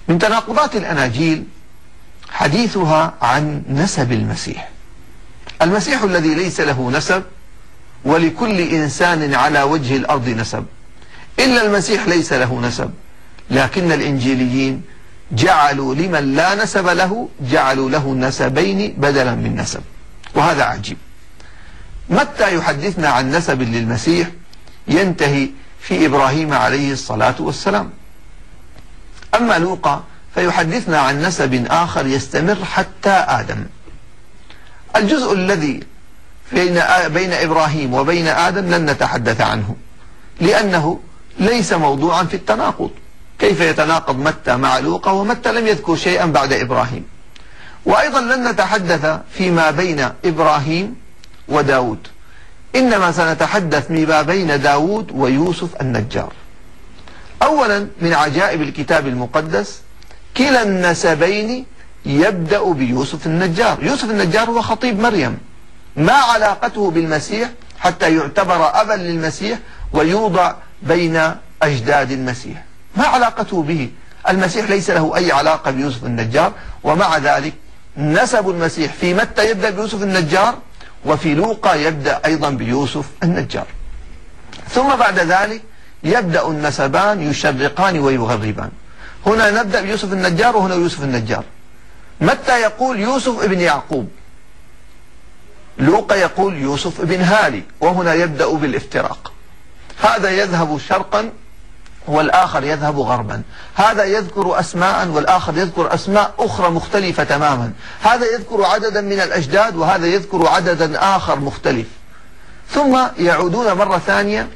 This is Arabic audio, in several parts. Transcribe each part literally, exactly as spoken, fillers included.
من تناقضات الأناجيل حديثها عن نسب المسيح. المسيح الذي ليس له نسب، ولكل إنسان على وجه الأرض نسب، إلا المسيح ليس له نسب، لكن الإنجيليين جعلوا لمن لا نسب له جعلوا له نسبين بدلا من نسب، وهذا عجيب. متى يحدثنا عن نسب للمسيح ينتهي في إبراهيم عليه الصلاة والسلام، أما لوقا فيحدثنا عن نسب آخر يستمر حتى آدم. الجزء الذي بين بين إبراهيم وبين آدم لن نتحدث عنه، لأنه ليس موضوعا في التناقض. كيف يتناقض متى مع لوقا ومتى لم يذكر شيئا بعد إبراهيم؟ وأيضا لن نتحدث فيما بين إبراهيم وداود، إنما سنتحدث فيما بين داود ويوسف النجار. أولا من عجائب الكتاب المقدس كلا النسبين يبدأ بيوسف النجار. يوسف النجار هو خطيب مريم، ما علاقته بالمسيح حتى يعتبر أبا للمسيح ويوضع بين أجداد المسيح؟ ما علاقته به؟ المسيح ليس له أي علاقة بيوسف النجار، ومع ذلك نسب المسيح في متى يبدأ بيوسف النجار، وفي لوقا يبدأ أيضا بيوسف النجار. ثم بعد ذلك يبدأ النسبان يشرقان ويغربان. هنا نبدأ بيوسف النجار وهنا يوسف النجار. متى يقول يوسف ابن يعقوب، لوقا يقول يوسف ابن هالي، وهنا يبدأ بالافتراق. هذا يذهب شرقا والآخر يذهب غربا، هذا يذكر أسماء والآخر يذكر أسماء أخرى مختلفة تماما، هذا يذكر عددا من الأجداد وهذا يذكر عددا آخر مختلف. ثم يعودون مرة ثانية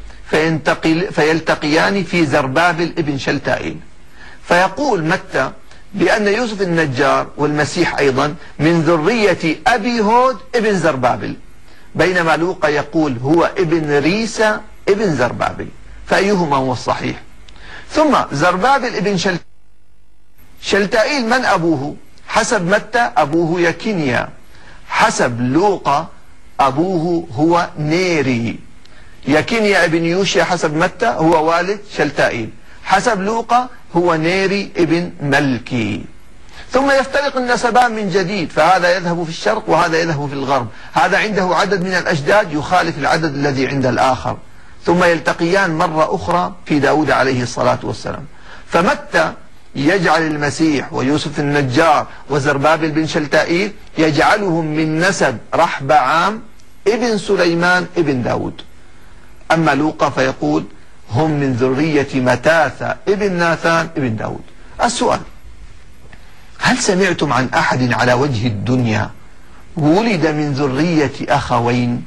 فيلتقيان في زربابل ابن شلتائيل، فيقول متى بأن يوسف النجار والمسيح أيضا من ذرية أبي هود ابن زربابل، بينما لوقا يقول هو ابن ريسا ابن زربابل، فأيهما هو الصحيح؟ ثم زربابل ابن شلتائيل، شلتائيل من أبوه؟ حسب متى أبوه يكينيا، حسب لوقا أبوه هو نيري. يكينيا ابن يوشيا حسب متى هو والد شلتائيل، حسب لوقا هو نيري ابن ملكي. ثم يفترق النسبان من جديد، فهذا يذهب في الشرق وهذا يذهب في الغرب، هذا عنده عدد من الأجداد يخالف العدد الذي عند الآخر، ثم يلتقيان مرة أخرى في داود عليه الصلاة والسلام. فمتى يجعل المسيح ويوسف النجار وزربابل بن شلتائيل يجعلهم من نسب رحبعام ابن سليمان ابن داود، أما لوقا فيقول هم من ذرية متاثة ابن ناثان ابن داود. السؤال: هل سمعتم عن أحد على وجه الدنيا ولد من ذرية أخوين؟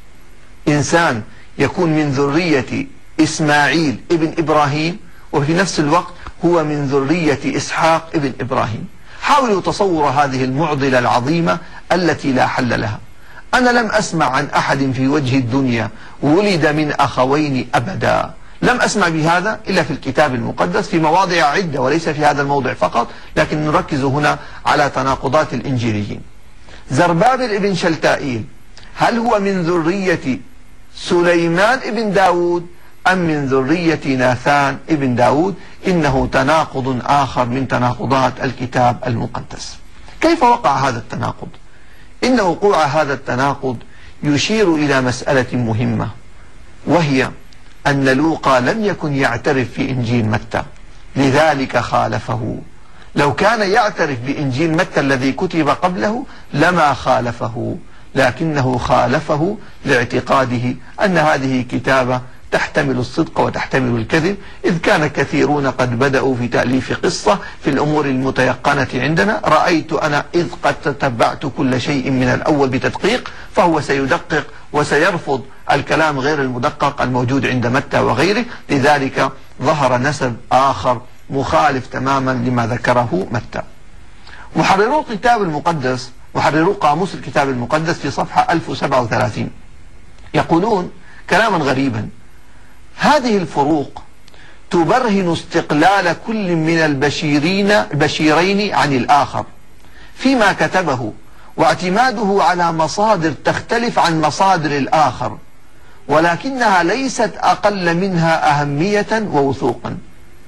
إنسان يكون من ذرية إسماعيل ابن إبراهيم وفي نفس الوقت هو من ذرية إسحاق ابن إبراهيم. حاولوا تصور هذه المعضلة العظيمة التي لا حل لها. أنا لم أسمع عن أحد في وجه الدنيا ولد من أخوين أبدا، لم أسمع بهذا إلا في الكتاب المقدس في مواضع عدة وليس في هذا الموضع فقط، لكن نركز هنا على تناقضات الإنجيليين. زربابل ابن شلتائيل هل هو من ذرية سليمان ابن داود أم من ذرية ناثان ابن داود؟ إنه تناقض آخر من تناقضات الكتاب المقدس. كيف وقع هذا التناقض؟ إن وقوع هذا التناقض يشير إلى مسألة مهمة، وهي أن لوقا لم يكن يعترف في إنجيل متى، لذلك خالفه. لو كان يعترف بإنجيل متى الذي كتب قبله لما خالفه، لكنه خالفه لاعتقاده أن هذه كتابة تحتمل الصدق وتحتمل الكذب، إذ كان كثيرون قد بدأوا في تأليف قصة في الأمور المتيقنة عندنا. رأيت أنا إذ قد تتبعت كل شيء من الأول بتدقيق، فهو سيدقق وسيرفض الكلام غير المدقق الموجود عند متى وغيره، لذلك ظهر نسب آخر مخالف تماما لما ذكره متى. محررو الكتاب المقدس، محررو قاموس الكتاب المقدس في صفحة ألف وسبعة وثلاثين يقولون كلاما غريبا: هذه الفروق تبرهن استقلال كل من البشيرين البشيرين عن الآخر فيما كتبه، واعتماده على مصادر تختلف عن مصادر الآخر، ولكنها ليست أقل منها أهمية ووثوقا.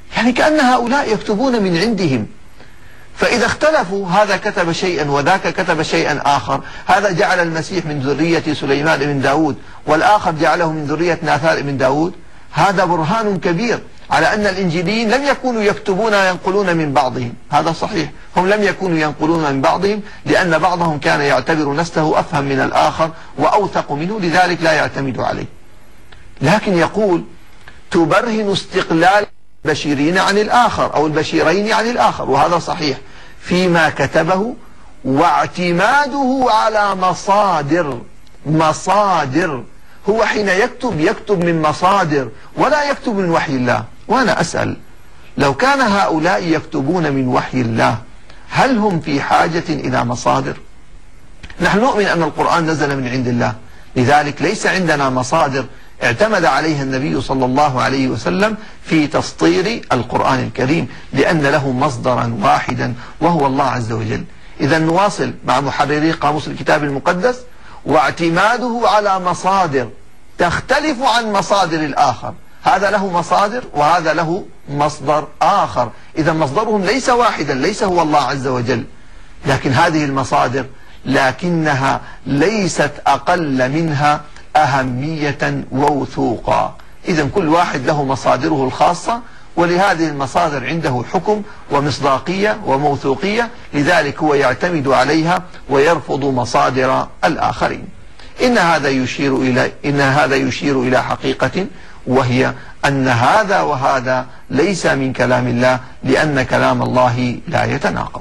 يعني كأن هؤلاء يكتبون من عندهم. فإذا اختلفوا، هذا كتب شيئا وذاك كتب شيئا آخر، هذا جعل المسيح من ذرية سليمان بن داود والآخر جعله من ذرية ناثار بن داود، هذا برهان كبير على أن الإنجيليين لم يكونوا يكتبون وينقلون من بعضهم. هذا صحيح، هم لم يكونوا ينقلون من بعضهم لأن بعضهم كان يعتبر نسله أفهم من الآخر وأوثق منه، لذلك لا يعتمد عليه. لكن يقول تبرهن استقلال البشيرين عن الآخر أو البشيرين عن الآخر، وهذا صحيح فيما كتبه، واعتماده على مصادر مصادر هو حين يكتب يكتب من مصادر ولا يكتب من وحي الله. وأنا أسأل، لو كان هؤلاء يكتبون من وحي الله هل هم في حاجة إلى مصادر؟ نحن نؤمن أن القرآن نزل من عند الله، لذلك ليس عندنا مصادر اعتمد عليها النبي صلى الله عليه وسلم في تسطير القرآن الكريم، لأن له مصدرا واحدا وهو الله عز وجل. إذا نواصل مع محرري قاموس الكتاب المقدس: واعتماده على مصادر تختلف عن مصادر الآخر. هذا له مصادر وهذا له مصدر آخر، إذا مصدرهم ليس واحدا، ليس هو الله عز وجل. لكن هذه المصادر لكنها ليست أقل منها أهمية ووثوقا. إذا كل واحد له مصادره الخاصة، ولهذه المصادر عنده حكم ومصداقية وموثوقية، لذلك هو يعتمد عليها ويرفض مصادر الآخرين. إن هذا يشير إلى إن هذا يشير إلى حقيقة، وهي أن هذا وهذا ليس من كلام الله، لأن كلام الله لا يتناقض.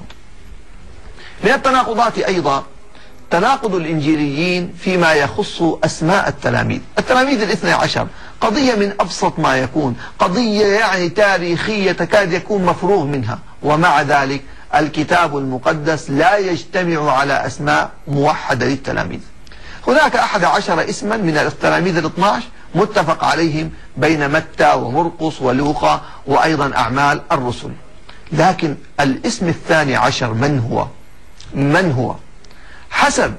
من التناقضات أيضا تناقض الإنجيليين فيما يخص أسماء التلاميذ. التلاميذ الاثنى عشر قضية من أبسط ما يكون، قضية يعني تاريخية تكاد يكون مفروغ منها، ومع ذلك الكتاب المقدس لا يجتمع على أسماء موحدة للتلاميذ. هناك أحد عشر اسما من التلاميذ الاثنى عشر متفق عليهم بين متى ومرقس ولوقا وأيضا أعمال الرسل. لكن الاسم الثاني عشر من هو؟ من هو؟ حسب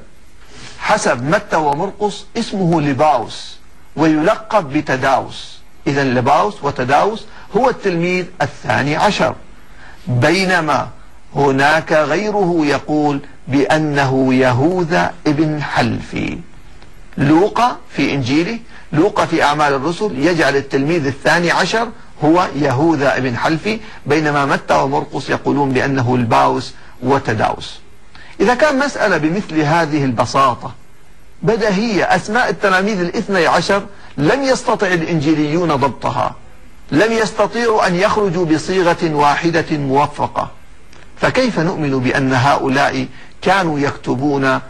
حسب متى ومرقس اسمه لباوس ويلقب بتداوس. إذا لباوس وتداوس هو التلميذ الثاني عشر، بينما هناك غيره يقول بأنه يهوذا ابن حلفي. لوقا في إنجيله، لوقا في أعمال الرسل يجعل التلميذ الثاني عشر هو يهوذا ابن حلفي، بينما متى ومرقس يقولون بأنه الباوس وتداوس. إذا كان مسألة بمثل هذه البساطة بديهية، أسماء التلاميذ الاثني عشر لم يستطع الإنجيليون ضبطها، لم يستطيعوا أن يخرجوا بصيغة واحدة موفقة، فكيف نؤمن بأن هؤلاء كانوا يكتبون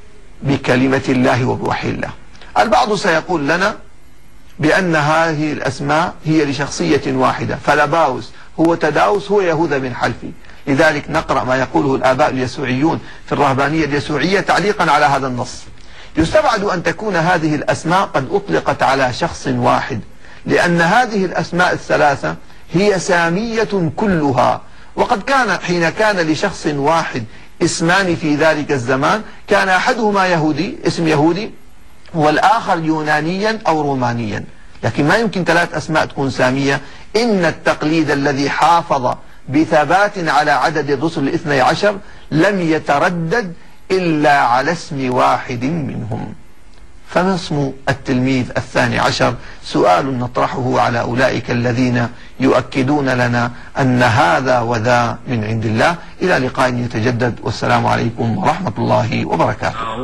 بكلمة الله وبوحي الله؟ البعض سيقول لنا بأن هذه الأسماء هي لشخصية واحدة، فلباوس هو تداوس هو يهوذا بن حلفي. لذلك نقرأ ما يقوله الآباء اليسوعيون في الرهبانية اليسوعية تعليقا على هذا النص: يستبعد أن تكون هذه الأسماء قد أطلقت على شخص واحد، لأن هذه الأسماء الثلاثة هي سامية كلها، وقد كان حين كان لشخص واحد اسمان في ذلك الزمان كان أحدهما يهودي، اسم يهودي، والآخر يونانيا أو رومانيا، لكن ما يمكن ثلاث أسماء تكون سامية. إن التقليد الذي حافظ بثبات على عدد الرسل الاثني عشر لم يتردد إلا على اسم واحد منهم. فما اسم التلميذ الثاني عشر؟ سؤال نطرحه على أولئك الذين يؤكدون لنا أن هذا وذا من عند الله. إلى لقاء يتجدد، والسلام عليكم ورحمة الله وبركاته.